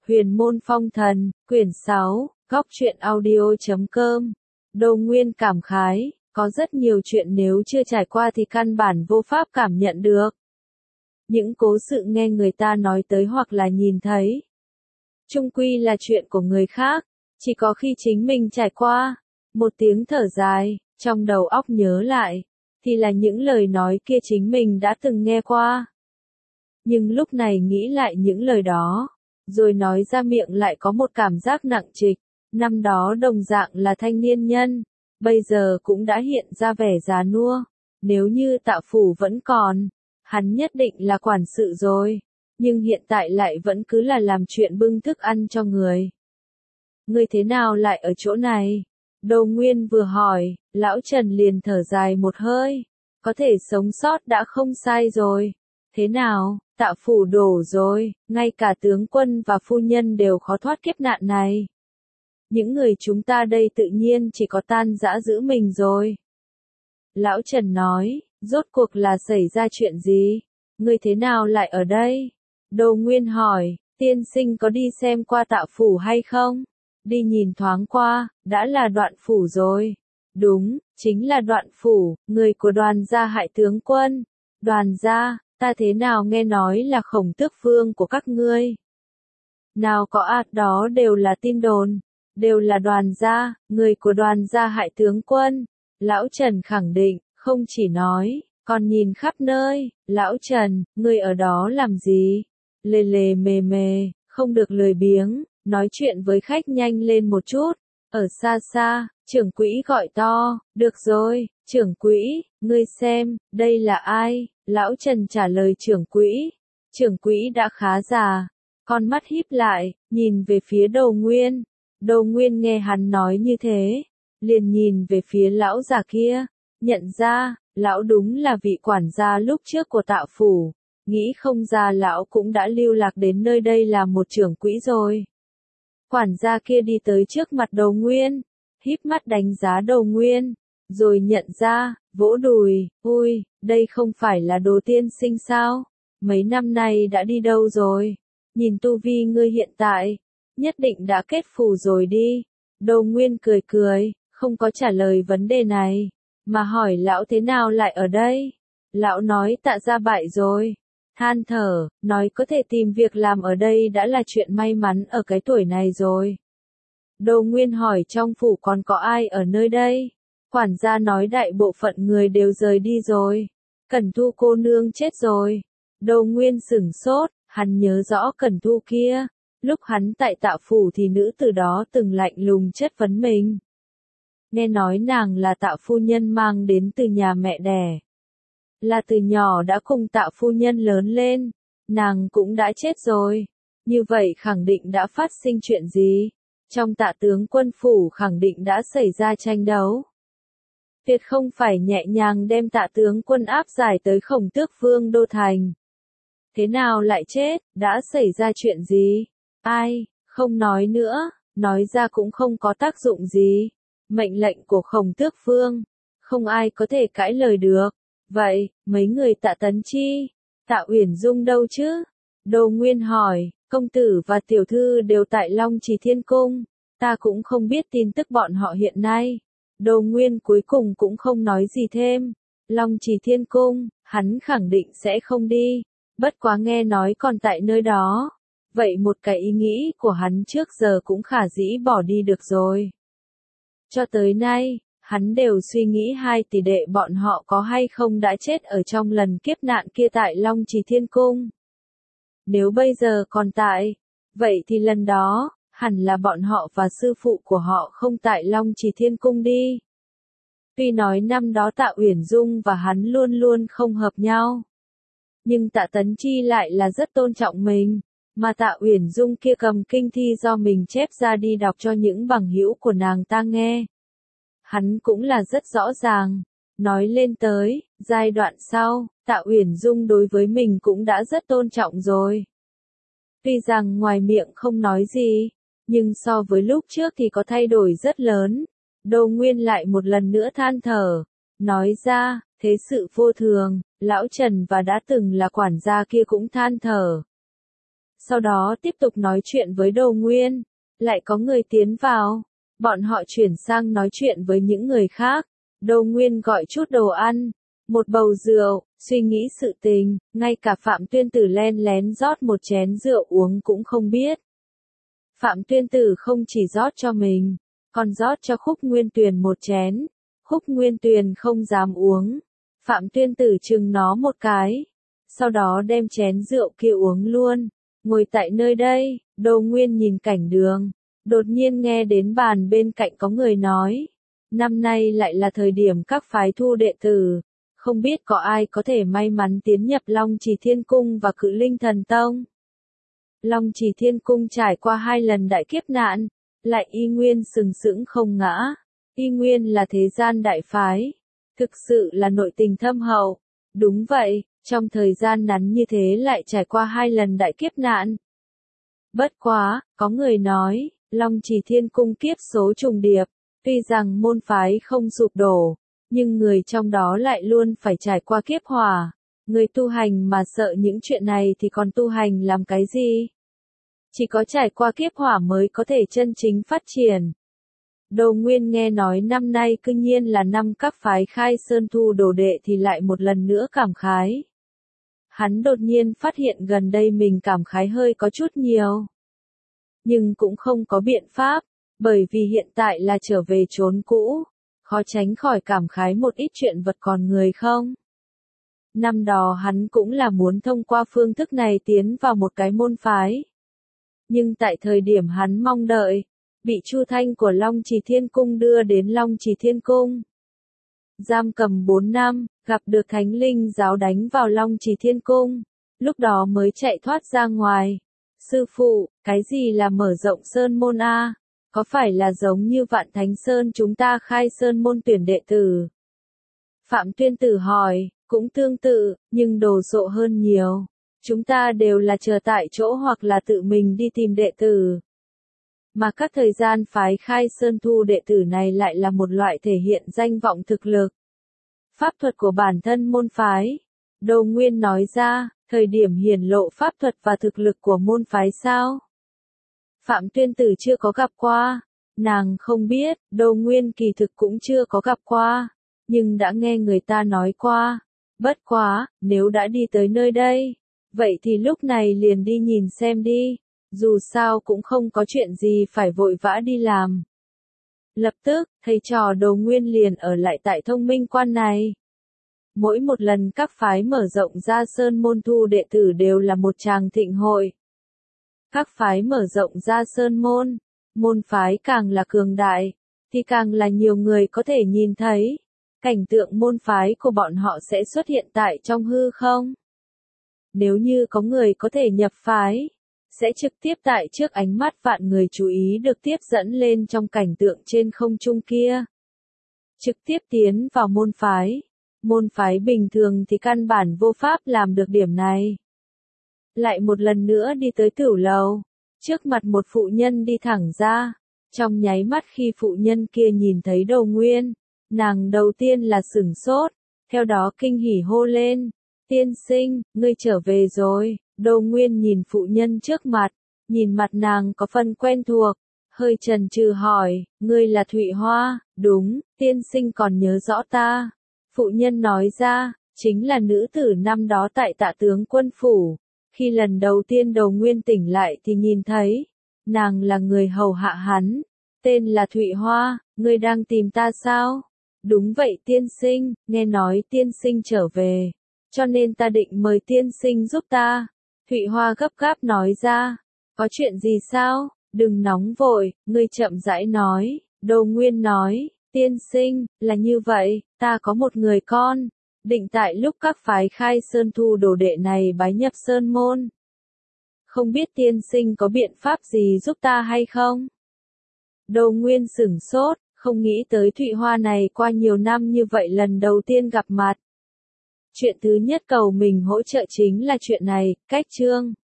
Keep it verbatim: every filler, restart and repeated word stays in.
Huyền môn phong thần, quyển sáu, góc truyện audio chấm com. Đô Nguyên cảm khái, có rất nhiều chuyện nếu chưa trải qua thì căn bản vô pháp cảm nhận được. Những cố sự nghe người ta nói tới hoặc là nhìn thấy, chung quy là chuyện của người khác, chỉ có khi chính mình trải qua, một tiếng thở dài, trong đầu óc nhớ lại, thì là những lời nói kia chính mình đã từng nghe qua. Nhưng lúc này nghĩ lại những lời đó, rồi nói ra miệng lại có một cảm giác nặng trịch, năm đó đồng dạng là thanh niên nhân, bây giờ cũng đã hiện ra vẻ già nua, nếu như Tạ Phủ vẫn còn, hắn nhất định là quản sự rồi, nhưng hiện tại lại vẫn cứ là làm chuyện bưng thức ăn cho người. Ngươi thế nào lại ở chỗ này? Đô Nguyên vừa hỏi, lão Trần liền thở dài một hơi, có thể sống sót đã không sai rồi. Thế nào, Tạ Phủ đổ rồi, ngay cả tướng quân và phu nhân đều khó thoát kiếp nạn này. Những người chúng ta đây tự nhiên chỉ có tan rã giữ mình rồi. Lão Trần nói, rốt cuộc là xảy ra chuyện gì? Ngươi thế nào lại ở đây? Đô Nguyên hỏi, tiên sinh có đi xem qua Tạ Phủ hay không? Đi nhìn thoáng qua, đã là Đoạn Phủ rồi. Đúng, chính là Đoạn Phủ, người của Đoàn gia hại tướng quân. Đoàn gia, ta thế nào nghe nói là Khổng Tước Vương của các ngươi? Nào có ạt đó đều là tin đồn, đều là Đoàn gia, người của Đoàn gia hại tướng quân. Lão Trần khẳng định, không chỉ nói, còn nhìn khắp nơi. Lão Trần, ngươi ở đó làm gì? Lề lề mề mề, không được lười biếng, nói chuyện với khách nhanh lên một chút. Ở xa xa, trưởng quỹ gọi to, được rồi, trưởng quỹ, ngươi xem, đây là ai? Lão Trần trả lời trưởng quỹ. Trưởng quỹ đã khá già, con mắt híp lại, nhìn về phía Đô Nguyên. Đô Nguyên nghe hắn nói như thế, liền nhìn về phía lão già kia, nhận ra, lão đúng là vị quản gia lúc trước của Tạ Phủ, nghĩ không ra lão cũng đã lưu lạc đến nơi đây là một trưởng quỹ rồi. Quản gia kia đi tới trước mặt Đô Nguyên, híp mắt đánh giá Đô Nguyên, rồi nhận ra, vỗ đùi, ui, đây không phải là Đô tiên sinh sao? Mấy năm nay đã đi đâu rồi? Nhìn tu vi ngươi hiện tại, nhất định đã kết phù rồi đi. Đô Nguyên cười cười, không có trả lời vấn đề này, mà hỏi lão thế nào lại ở đây? Lão nói Tạ gia bại rồi. Than thở, nói có thể tìm việc làm ở đây đã là chuyện may mắn ở cái tuổi này rồi. Đô Nguyên hỏi trong phủ còn có ai ở nơi đây? Quản gia nói đại bộ phận người đều rời đi rồi. Cẩn Thu cô nương chết rồi. Đô Nguyên sửng sốt, hắn nhớ rõ Cẩn Thu kia. Lúc hắn tại Tạ Phủ thì nữ từ đó từng lạnh lùng chất vấn mình. Nghe nói nàng là Tạ phu nhân mang đến từ nhà mẹ đẻ. Là từ nhỏ đã cùng Tạ phu nhân lớn lên. Nàng cũng đã chết rồi. Như vậy khẳng định đã phát sinh chuyện gì? Trong Tạ tướng quân phủ khẳng định đã xảy ra tranh đấu. Tuyệt không phải nhẹ nhàng đem Tạ tướng quân áp giải tới Khổng Tước Vương đô thành. Thế nào lại chết, đã xảy ra chuyện gì? Ai, không nói nữa, nói ra cũng không có tác dụng gì. Mệnh lệnh của Khổng Tước Vương, không ai có thể cãi lời được. Vậy, mấy người Tạ Tấn Chi, Tạ Uyển Dung đâu chứ? Đô Nguyên hỏi, công tử và tiểu thư đều tại Long Trì Thiên Cung, ta cũng không biết tin tức bọn họ hiện nay. Đô Nguyên cuối cùng cũng không nói gì thêm. Long Trì Thiên Cung, hắn khẳng định sẽ không đi, bất quá nghe nói còn tại nơi đó. Vậy một cái ý nghĩ của hắn trước giờ cũng khả dĩ bỏ đi được rồi. Cho tới nay, hắn đều suy nghĩ hai tỷ đệ bọn họ có hay không đã chết ở trong lần kiếp nạn kia tại Long Trì Thiên Cung. Nếu bây giờ còn tại, vậy thì lần đó, hẳn là bọn họ và sư phụ của họ không tại Long Trì Thiên Cung đi. Tuy nói năm đó Tạ Uyển Dung và hắn luôn luôn không hợp nhau, nhưng Tạ Tấn Chi lại là rất tôn trọng mình, mà Tạ Uyển Dung kia cầm kinh thi do mình chép ra đi đọc cho những bằng hữu của nàng ta nghe. Hắn cũng là rất rõ ràng, nói lên tới, giai đoạn sau, Tạ Uyển Dung đối với mình cũng đã rất tôn trọng rồi. Tuy rằng ngoài miệng không nói gì, nhưng so với lúc trước thì có thay đổi rất lớn. Đô Nguyên lại một lần nữa than thở, nói ra, thế sự vô thường, lão Trần và đã từng là quản gia kia cũng than thở. sau đó tiếp tục nói chuyện với Đồ Nguyên. Lại có người tiến vào, bọn họ chuyển sang nói chuyện với những người khác. Đồ Nguyên gọi chút đồ ăn, một bầu rượu, suy nghĩ sự tình, ngay cả Phạm Tuyên Tử len lén rót một chén rượu uống cũng không biết. Phạm Tuyên Tử không chỉ rót cho mình, còn rót cho Khúc Nguyên Tuyền một chén. Khúc Nguyên Tuyền không dám uống. Phạm Tuyên Tử chừng nó một cái, sau đó đem chén rượu kia uống luôn. Ngồi tại nơi đây, Đồ Nguyên nhìn cảnh đường, đột nhiên nghe đến bàn bên cạnh có người nói, năm nay lại là thời điểm các phái thu đệ tử, không biết có ai có thể may mắn tiến nhập Long Trì Thiên Cung và Cự Linh Thần Tông. Long Trì Thiên Cung trải qua hai lần đại kiếp nạn, lại y nguyên sừng sững không ngã, y nguyên là thế gian đại phái, thực sự là nội tình thâm hậu. Đúng vậy, trong thời gian ngắn như thế lại trải qua hai lần đại kiếp nạn. Bất quá, có người nói, Long Trì Thiên Cung kiếp số trùng điệp, tuy rằng môn phái không sụp đổ, nhưng người trong đó lại luôn phải trải qua kiếp hỏa. Người tu hành mà sợ những chuyện này thì còn tu hành làm cái gì? Chỉ có trải qua kiếp hỏa mới có thể chân chính phát triển. Đồ Nguyên nghe nói năm nay cư nhiên là năm các phái khai sơn thu đồ đệ thì lại một lần nữa cảm khái. Hắn đột nhiên phát hiện gần đây mình cảm khái hơi có chút nhiều. Nhưng cũng không có biện pháp, bởi vì hiện tại là trở về chốn cũ, khó tránh khỏi cảm khái một ít chuyện vật còn người không. Năm đó hắn cũng là muốn thông qua phương thức này tiến vào một cái môn phái. Nhưng tại thời điểm hắn mong đợi, bị Chu Thanh của Long Trì Thiên Cung đưa đến Long Trì Thiên Cung. Giam cầm bốn năm, gặp được Thánh Linh giáo đánh vào Long Trì Thiên Cung, lúc đó mới chạy thoát ra ngoài. Sư phụ, cái gì là mở rộng sơn môn a? Có phải là giống như Vạn Thánh Sơn chúng ta khai sơn môn tuyển đệ tử? Phạm Tuyên Tử hỏi, cũng tương tự, nhưng đồ sộ hơn nhiều. Chúng ta đều là chờ tại chỗ hoặc là tự mình đi tìm đệ tử. Mà các thời gian phái khai sơn thu đệ tử này lại là một loại thể hiện danh vọng thực lực. Pháp thuật của bản thân môn phái. Đồ Nguyên nói ra, thời điểm hiển lộ pháp thuật và thực lực của môn phái sao? Phạm Tuyên Tử chưa có gặp qua. Nàng không biết, Đồ Nguyên kỳ thực cũng chưa có gặp qua. Nhưng đã nghe người ta nói qua. Bất quá, nếu đã đi tới nơi đây, vậy thì lúc này liền đi nhìn xem đi. Dù sao cũng không có chuyện gì phải vội vã đi làm. Lập tức, thầy trò Đồ Nguyên liền ở lại tại Thông Minh Quan này. Mỗi một lần các phái mở rộng ra sơn môn thu đệ tử đều là một tràng thịnh hội. Các phái mở rộng ra sơn môn, môn phái càng là cường đại, thì càng là nhiều người có thể nhìn thấy. Cảnh tượng môn phái của bọn họ sẽ xuất hiện tại trong hư không. Nếu như có người có thể nhập phái, sẽ trực tiếp tại trước ánh mắt vạn người chú ý được tiếp dẫn lên trong cảnh tượng trên không trung kia. Trực tiếp tiến vào môn phái. Môn phái bình thường thì căn bản vô pháp làm được điểm này. Lại một lần nữa đi tới tửu lầu. Trước mặt một phụ nhân đi thẳng ra. Trong nháy mắt khi phụ nhân kia nhìn thấy Đồ Nguyên, nàng đầu tiên là sửng sốt, theo đó kinh hỉ hô lên. Tiên sinh, ngươi trở về rồi. Đồ Nguyên nhìn phụ nhân trước mặt, nhìn mặt nàng có phần quen thuộc, hơi chần chừ hỏi, ngươi là Thụy Hoa? Đúng, tiên sinh còn nhớ rõ ta. Phụ nhân nói ra, chính là nữ tử năm đó tại Tạ Tướng Quân Phủ. Khi lần đầu tiên Đồ Nguyên tỉnh lại thì nhìn thấy, nàng là người hầu hạ hắn, tên là Thụy Hoa, ngươi đang tìm ta sao? Đúng vậy tiên sinh, nghe nói tiên sinh trở về, cho nên ta định mời tiên sinh giúp ta. Thụy Hoa gấp gáp nói ra, có chuyện gì sao? Đừng nóng vội, ngươi chậm rãi nói. Đồ Nguyên nói, tiên sinh, là như vậy, ta có một người con, định tại lúc các phái khai sơn thu đồ đệ này bái nhập sơn môn. Không biết tiên sinh có biện pháp gì giúp ta hay không? Đồ Nguyên sửng sốt, không nghĩ tới Thụy Hoa này qua nhiều năm như vậy lần đầu tiên gặp mặt. Chuyện thứ nhất cầu mình hỗ trợ chính là chuyện này, cách chương.